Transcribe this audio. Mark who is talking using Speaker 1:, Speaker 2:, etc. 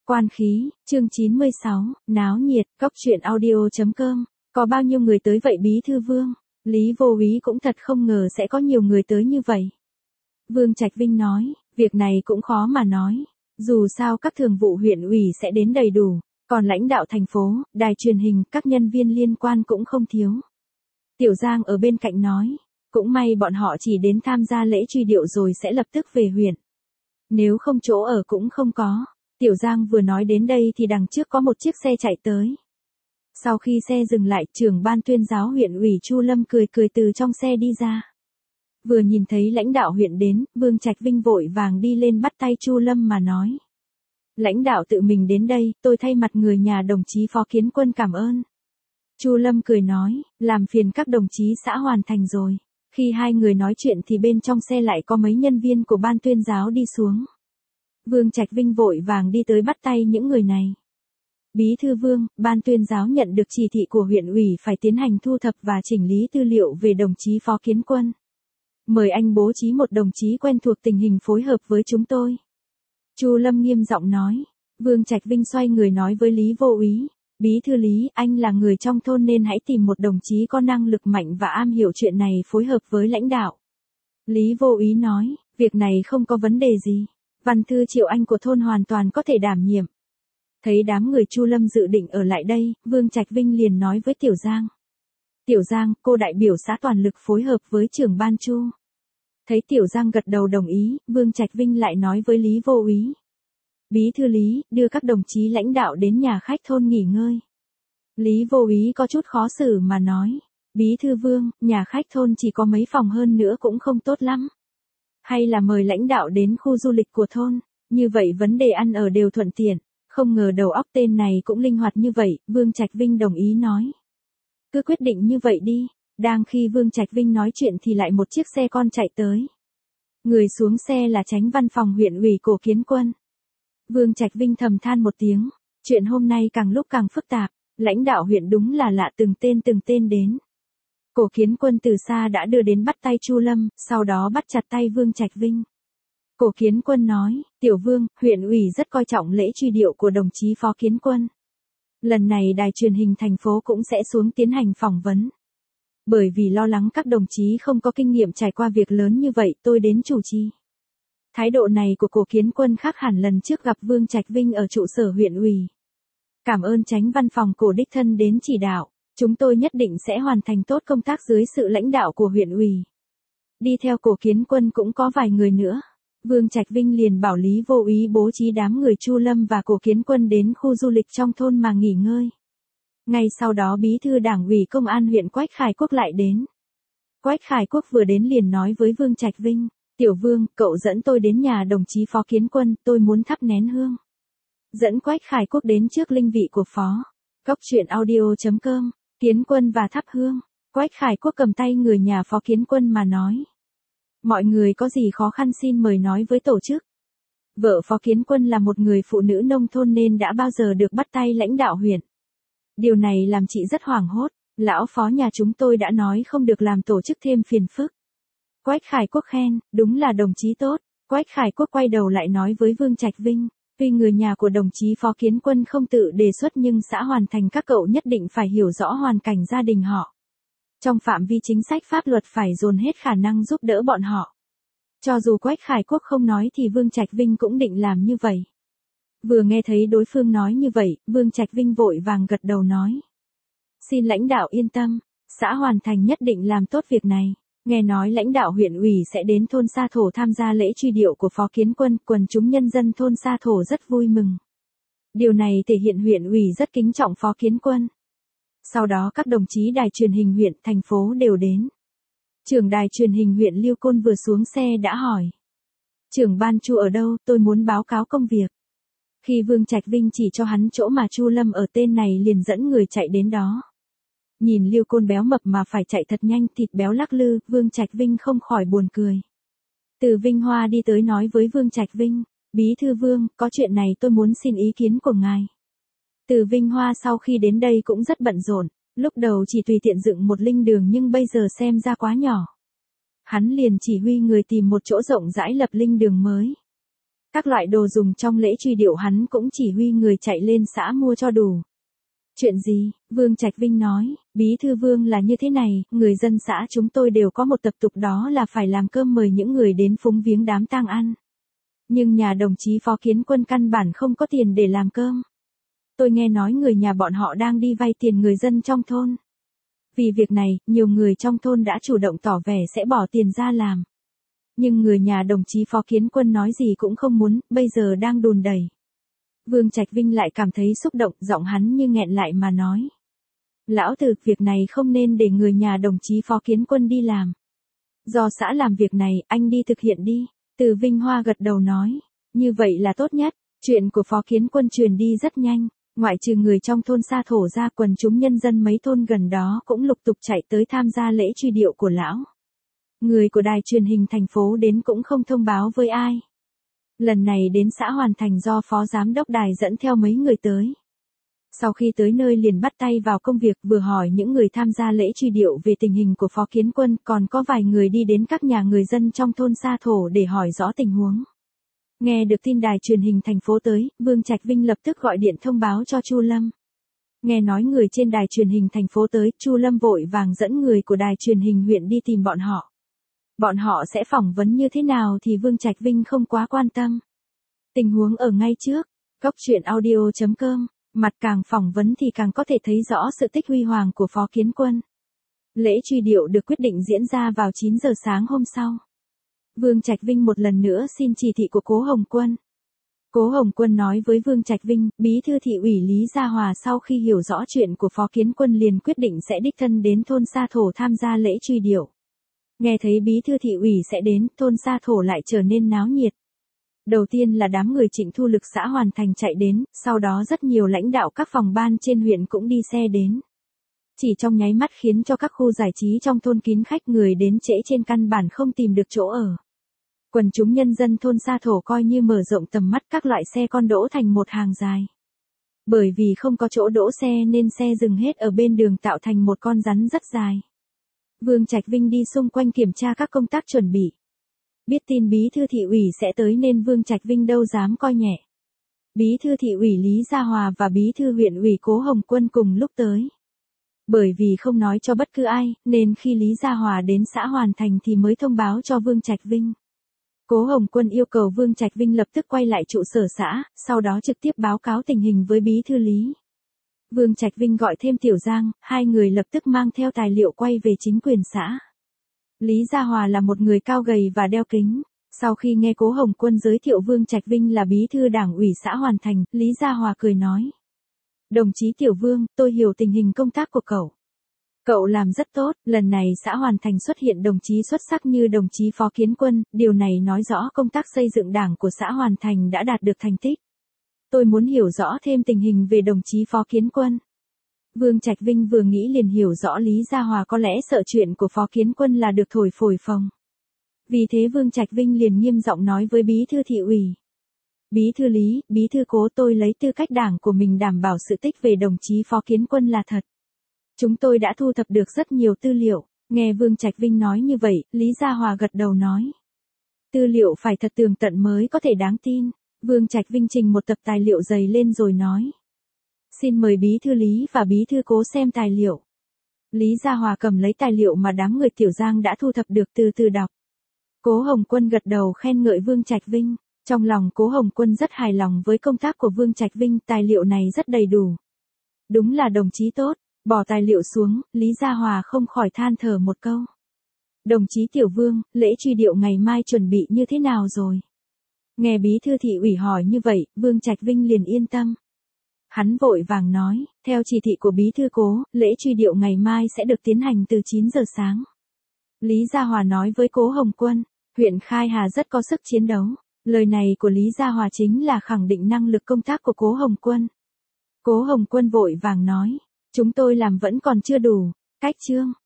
Speaker 1: Quan khí, chương 96, náo nhiệt, cóc truyện audio.com, có bao nhiêu người tới vậy Bí thư Vương? Lý Vô Úy cũng thật không ngờ sẽ có nhiều người tới như vậy. Vương Trạch Vinh nói, việc này cũng khó mà nói. Dù sao các thường vụ huyện ủy sẽ đến đầy đủ, còn lãnh đạo thành phố, đài truyền hình, các nhân viên liên quan cũng không thiếu. Tiểu Giang ở bên cạnh nói, cũng may bọn họ chỉ đến tham gia lễ truy điệu rồi sẽ lập tức về huyện. Nếu không chỗ ở cũng không có. Tiểu Giang vừa nói đến đây thì đằng trước có một chiếc xe chạy tới. Sau khi xe dừng lại, trưởng ban tuyên giáo huyện ủy Chu Lâm cười từ trong xe đi ra. Vừa nhìn thấy lãnh đạo huyện đến, Vương Trạch Vinh vội vàng đi lên bắt tay Chu Lâm mà nói. Lãnh đạo tự mình đến đây, tôi thay mặt người nhà đồng chí Phó Kiến Quân cảm ơn. Chu Lâm cười nói, làm phiền các đồng chí xã hoàn thành rồi. Khi hai người nói chuyện thì bên trong xe lại có mấy nhân viên của ban tuyên giáo đi xuống. Vương Trạch Vinh vội vàng đi tới bắt tay những người này. Bí thư Vương, ban tuyên giáo nhận được chỉ thị của huyện ủy phải tiến hành thu thập và chỉnh lý tư liệu về đồng chí Phó Kiến Quân. Mời anh bố trí một đồng chí quen thuộc tình hình phối hợp với chúng tôi. Chu Lâm nghiêm giọng nói. Vương Trạch Vinh xoay người nói với Lý Vô Úy. Bí thư Lý, anh là người trong thôn nên hãy tìm một đồng chí có năng lực mạnh và am hiểu chuyện này phối hợp với lãnh đạo. Lý Vô Úy nói, việc này không có vấn đề gì. Văn thư Triệu Anh của thôn hoàn toàn có thể đảm nhiệm. Thấy đám người Chu Lâm dự định ở lại đây, Vương Trạch Vinh liền nói với Tiểu Giang. Tiểu Giang, cô đại biểu xã toàn lực phối hợp với trưởng ban Chu. Thấy Tiểu Giang gật đầu đồng ý, Vương Trạch Vinh lại nói với Lý Vô Úy. Bí thư Lý, đưa các đồng chí lãnh đạo đến nhà khách thôn nghỉ ngơi. Lý Vô Úy có chút khó xử mà nói. Bí thư Vương, nhà khách thôn chỉ có mấy phòng hơn nữa cũng không tốt lắm. Hay là mời lãnh đạo đến khu du lịch của thôn, như vậy vấn đề ăn ở đều thuận tiện. Không ngờ đầu óc tên này cũng linh hoạt như vậy, Vương Trạch Vinh đồng ý nói. Cứ quyết định như vậy đi. Đang khi Vương Trạch Vinh nói chuyện thì lại một chiếc xe con chạy tới. Người xuống xe là Chánh văn phòng huyện ủy Cổ Kiến Quân. Vương Trạch Vinh thầm than một tiếng, chuyện hôm nay càng lúc càng phức tạp, lãnh đạo huyện đúng là lạ từng tên đến. Cổ Kiến Quân từ xa đã đưa đến bắt tay Chu Lâm, sau đó bắt chặt tay Vương Trạch Vinh. Cổ Kiến Quân nói, Tiểu Vương, huyện ủy rất coi trọng lễ truy điệu của đồng chí Phó Kiến Quân. Lần này đài truyền hình thành phố cũng sẽ xuống tiến hành phỏng vấn. Bởi vì lo lắng các đồng chí không có kinh nghiệm trải qua việc lớn như vậy, tôi đến chủ trì. Thái độ này của Cổ Kiến Quân khác hẳn lần trước gặp Vương Trạch Vinh ở trụ sở huyện ủy. Cảm ơn Chánh văn phòng Cổ đích thân đến chỉ đạo, chúng tôi nhất định sẽ hoàn thành tốt công tác dưới sự lãnh đạo của huyện ủy. Đi theo Cổ Kiến Quân cũng có vài người nữa. Vương Trạch Vinh liền bảo Lý Vô Úy bố trí đám người Chu Lâm và Cổ Kiến Quân đến khu du lịch trong thôn mà nghỉ ngơi. Ngay sau đó Bí thư Đảng ủy Công an huyện Quách Khải Quốc lại đến. Quách Khải Quốc vừa đến liền nói với Vương Trạch Vinh, Tiểu Vương, cậu dẫn tôi đến nhà đồng chí Phó Kiến Quân, tôi muốn thắp nén hương. Dẫn Quách Khải Quốc đến trước linh vị của Phó. Cóc truyện audio.com, Kiến Quân và thắp hương. Quách Khải Quốc cầm tay người nhà Phó Kiến Quân mà nói. Mọi người có gì khó khăn xin mời nói với tổ chức. Vợ Phó Kiến Quân là một người phụ nữ nông thôn nên đã bao giờ được bắt tay lãnh đạo huyện. Điều này làm chị rất hoảng hốt, lão phó nhà chúng tôi đã nói không được làm tổ chức thêm phiền phức. Quách Khải Quốc khen, đúng là đồng chí tốt. Quách Khải Quốc quay đầu lại nói với Vương Trạch Vinh, tuy người nhà của đồng chí Phó Kiến Quân không tự đề xuất nhưng xã hoàn thành các cậu nhất định phải hiểu rõ hoàn cảnh gia đình họ. Trong phạm vi chính sách pháp luật phải dồn hết khả năng giúp đỡ bọn họ. Cho dù Quách Khải Quốc không nói thì Vương Trạch Vinh cũng định làm như vậy. Vừa nghe thấy đối phương nói như vậy, Vương Trạch Vinh vội vàng gật đầu nói. Xin lãnh đạo yên tâm, xã hoàn thành nhất định làm tốt việc này. Nghe nói lãnh đạo huyện ủy sẽ đến thôn Sa Thổ tham gia lễ truy điệu của Phó Kiến Quân, quần chúng nhân dân thôn Sa Thổ rất vui mừng. Điều này thể hiện huyện ủy rất kính trọng Phó Kiến Quân. Sau đó các đồng chí đài truyền hình huyện, thành phố đều đến. Trưởng đài truyền hình huyện Liêu Côn vừa xuống xe đã hỏi. Trưởng ban Chu ở đâu, tôi muốn báo cáo công việc. Khi Vương Trạch Vinh chỉ cho hắn chỗ mà Chu Lâm ở tên này liền dẫn người chạy đến đó. Nhìn Liêu Côn béo mập mà phải chạy thật nhanh, thịt béo lắc lư, Vương Trạch Vinh không khỏi buồn cười. Từ Vinh Hoa đi tới nói với Vương Trạch Vinh, Bí thư Vương, có chuyện này tôi muốn xin ý kiến của ngài. Từ Vinh Hoa sau khi đến đây cũng rất bận rộn, lúc đầu chỉ tùy tiện dựng một linh đường nhưng bây giờ xem ra quá nhỏ. Hắn liền chỉ huy người tìm một chỗ rộng rãi lập linh đường mới. Các loại đồ dùng trong lễ truy điệu hắn cũng chỉ huy người chạy lên xã mua cho đủ. Chuyện gì? Vương Trạch Vinh nói, bí thư Vương là như thế này, người dân xã chúng tôi đều có một tập tục đó là phải làm cơm mời những người đến phúng viếng đám tang ăn. Nhưng nhà đồng chí Phó Kiến Quân căn bản không có tiền để làm cơm. Tôi nghe nói người nhà bọn họ đang đi vay tiền người dân trong thôn. Vì việc này, nhiều người trong thôn đã chủ động tỏ vẻ sẽ bỏ tiền ra làm. Nhưng người nhà đồng chí Phó Kiến Quân nói gì cũng không muốn, bây giờ đang đùn đẩy. Vương Trạch Vinh lại cảm thấy xúc động, giọng hắn như nghẹn lại mà nói. Lão Từ, việc này không nên để người nhà đồng chí Phó Kiến Quân đi làm. Do xã làm việc này, anh đi thực hiện đi. Từ Vinh Hoa gật đầu nói. Như vậy là tốt nhất, chuyện của Phó Kiến Quân truyền đi rất nhanh. Ngoại trừ người trong thôn Sa Thổ ra, quần chúng nhân dân mấy thôn gần đó cũng lục tục chạy tới tham gia lễ truy điệu của lão. Người của đài truyền hình thành phố đến cũng không thông báo với ai. Lần này đến xã Hoàn Thành do phó giám đốc đài dẫn theo mấy người tới. Sau khi tới nơi liền bắt tay vào công việc, vừa hỏi những người tham gia lễ truy điệu về tình hình của Phó Kiến Quân, còn có vài người đi đến các nhà người dân trong thôn Sa Thổ để hỏi rõ tình huống. Nghe được tin đài truyền hình thành phố tới, Vương Trạch Vinh lập tức gọi điện thông báo cho Chu Lâm. Nghe nói người trên đài truyền hình thành phố tới, Chu Lâm vội vàng dẫn người của đài truyền hình huyện đi tìm bọn họ. Bọn họ sẽ phỏng vấn như thế nào thì Vương Trạch Vinh không quá quan tâm. Tình huống ở ngay trước, coctruyện.audio.com, mặt càng phỏng vấn thì càng có thể thấy rõ sự tích huy hoàng của Phó Kiến Quân. Lễ truy điệu được quyết định diễn ra vào 9 giờ sáng hôm sau. Vương Trạch Vinh một lần nữa xin chỉ thị của Cố Hồng Quân. Cố Hồng Quân nói với Vương Trạch Vinh, bí thư thị ủy Lý Gia Hòa sau khi hiểu rõ chuyện của Phó Kiến Quân liền quyết định sẽ đích thân đến thôn Sa Thổ tham gia lễ truy điệu. Nghe thấy bí thư thị ủy sẽ đến, thôn Sa Thổ lại trở nên náo nhiệt. Đầu tiên là đám người Trịnh Thu Lực xã Hoàn Thành chạy đến, sau đó rất nhiều lãnh đạo các phòng ban trên huyện cũng đi xe đến. Chỉ trong nháy mắt khiến cho các khu giải trí trong thôn kín khách, người đến trễ trên căn bản không tìm được chỗ ở. Quần chúng nhân dân thôn Sa Thổ coi như mở rộng tầm mắt, các loại xe con đỗ thành một hàng dài. Bởi vì không có chỗ đỗ xe nên xe dừng hết ở bên đường tạo thành một con rắn rất dài. Vương Trạch Vinh đi xung quanh kiểm tra các công tác chuẩn bị. Biết tin bí thư thị ủy sẽ tới nên Vương Trạch Vinh đâu dám coi nhẹ. Bí thư thị ủy Lý Gia Hòa và bí thư huyện ủy Cố Hồng Quân cùng lúc tới. Bởi vì không nói cho bất cứ ai, nên khi Lý Gia Hòa đến xã Hoàn Thành thì mới thông báo cho Vương Trạch Vinh. Cố Hồng Quân yêu cầu Vương Trạch Vinh lập tức quay lại trụ sở xã, sau đó trực tiếp báo cáo tình hình với bí thư Lý. Vương Trạch Vinh gọi thêm Tiểu Giang, hai người lập tức mang theo tài liệu quay về chính quyền xã. Lý Gia Hòa là một người cao gầy và đeo kính. Sau khi nghe Cố Hồng Quân giới thiệu Vương Trạch Vinh là bí thư đảng ủy xã Hoàn Thành, Lý Gia Hòa cười nói. Đồng chí Tiểu Vương, tôi hiểu tình hình công tác của cậu. Cậu làm rất tốt, lần này xã Hoàn Thành xuất hiện đồng chí xuất sắc như đồng chí Phó Kiến Quân, điều này nói rõ công tác xây dựng đảng của xã Hoàn Thành đã đạt được thành tích. Tôi muốn hiểu rõ thêm tình hình về đồng chí Phó Kiến Quân. Vương Trạch Vinh vừa nghĩ liền hiểu rõ Lý Gia Hòa có lẽ sợ chuyện của Phó Kiến Quân là được thổi phồng phồng. Vì thế Vương Trạch Vinh liền nghiêm giọng nói với bí thư thị ủy. Bí thư Lý, bí thư Cố, tôi lấy tư cách đảng của mình đảm bảo sự tích về đồng chí Phó Kiến Quân là thật. Chúng tôi đã thu thập được rất nhiều tư liệu. Nghe Vương Trạch Vinh nói như vậy, Lý Gia Hòa gật đầu nói. Tư liệu phải thật tường tận mới có thể đáng tin. Vương Trạch Vinh trình một tập tài liệu dày lên rồi nói. Xin mời bí thư Lý và bí thư Cố xem tài liệu. Lý Gia Hòa cầm lấy tài liệu mà đám người Tiểu Giang đã thu thập được từ từ đọc. Cố Hồng Quân gật đầu khen ngợi Vương Trạch Vinh. Trong lòng Cố Hồng Quân rất hài lòng với công tác của Vương Trạch Vinh, tài liệu này rất đầy đủ. Đúng là đồng chí tốt. Bỏ tài liệu xuống, Lý Gia Hòa không khỏi than thở một câu. Đồng chí Tiểu Vương, lễ truy điệu ngày mai chuẩn bị như thế nào rồi? Nghe bí thư thị ủy hỏi như vậy, Vương Trạch Vinh liền yên tâm. Hắn vội vàng nói, theo chỉ thị của bí thư Cố, lễ truy điệu ngày mai sẽ được tiến hành từ 9 giờ sáng. Lý Gia Hòa nói với Cố Hồng Quân, huyện Khai Hà rất có sức chiến đấu. Lời này của Lý Gia Hòa chính là khẳng định năng lực công tác của Cố Hồng Quân. Cố Hồng Quân vội vàng nói. Chúng tôi làm vẫn còn chưa đủ. Cách chương.